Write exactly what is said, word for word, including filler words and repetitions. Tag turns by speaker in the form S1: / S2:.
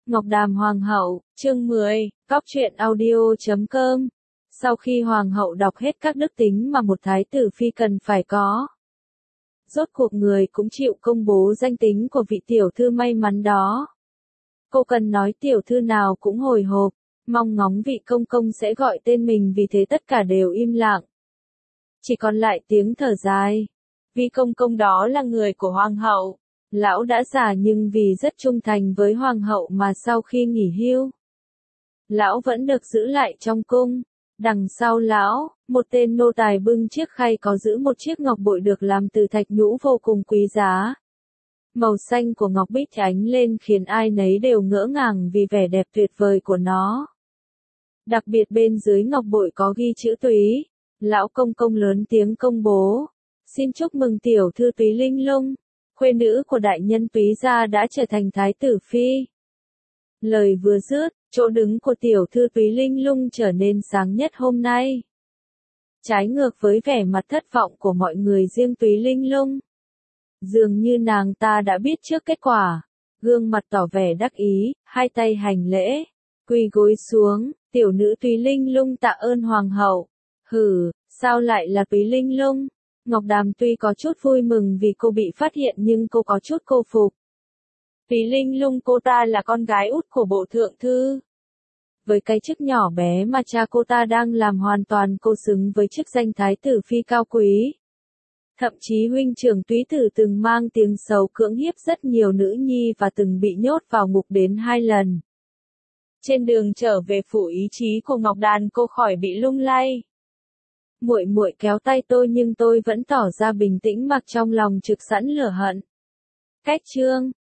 S1: Ngọc Đàm Hoàng hậu, chương mười, Cóc truyện audio chấm com. Sau khi Hoàng hậu đọc hết các đức tính mà một thái tử phi cần phải có, rốt cuộc người cũng chịu công bố danh tính của vị tiểu thư may mắn đó. Cô cần nói tiểu thư nào cũng hồi hộp, mong ngóng vị công công sẽ gọi tên mình, vì thế tất cả đều im lặng. Chỉ còn lại tiếng thở dài. Vị công công đó là người của Hoàng hậu. Lão đã già nhưng vì rất trung thành với Hoàng hậu mà sau khi nghỉ hưu, lão vẫn được giữ lại trong cung. Đằng sau lão, một tên nô tài bưng chiếc khay có giữ một chiếc ngọc bội được làm từ thạch nhũ vô cùng quý giá. Màu xanh của ngọc bích ánh lên khiến ai nấy đều ngỡ ngàng vì vẻ đẹp tuyệt vời của nó. Đặc biệt bên dưới ngọc bội có ghi chữ Túy. Lão công công lớn tiếng công bố: "Xin chúc mừng tiểu thư Túy Linh Lung, khuê nữ của đại nhân Túy gia đã trở thành thái tử phi." Lời vừa dứt, chỗ đứng của tiểu thư Túy Linh Lung trở nên sáng nhất hôm nay. Trái ngược với vẻ mặt thất vọng của mọi người, riêng Túy Linh Lung, dường như nàng ta đã biết trước kết quả, gương mặt tỏ vẻ đắc ý, hai tay hành lễ, quỳ gối xuống. Tiểu nữ Túy Linh Lung tạ ơn Hoàng hậu. Hừ, sao lại là Túy Linh Lung? Ngọc Đàm tuy có chút vui mừng vì cô bị phát hiện nhưng cô có chút cô phục. Túy Linh Lung cô ta là con gái út của bộ thượng thư. Với cái chức nhỏ bé mà cha cô ta đang làm, hoàn toàn cô xứng với chức danh thái tử phi cao quý. Thậm chí huynh trưởng Túy Tử từng mang tiếng xấu cưỡng hiếp rất nhiều nữ nhi và từng bị nhốt vào ngục đến hai lần. Trên đường trở về phủ, ý chí của Ngọc Đàn cô khỏi bị lung lay. Muội muội kéo tay tôi nhưng tôi vẫn tỏ ra bình tĩnh, mặc trong lòng trực sẵn lửa hận. Cách chương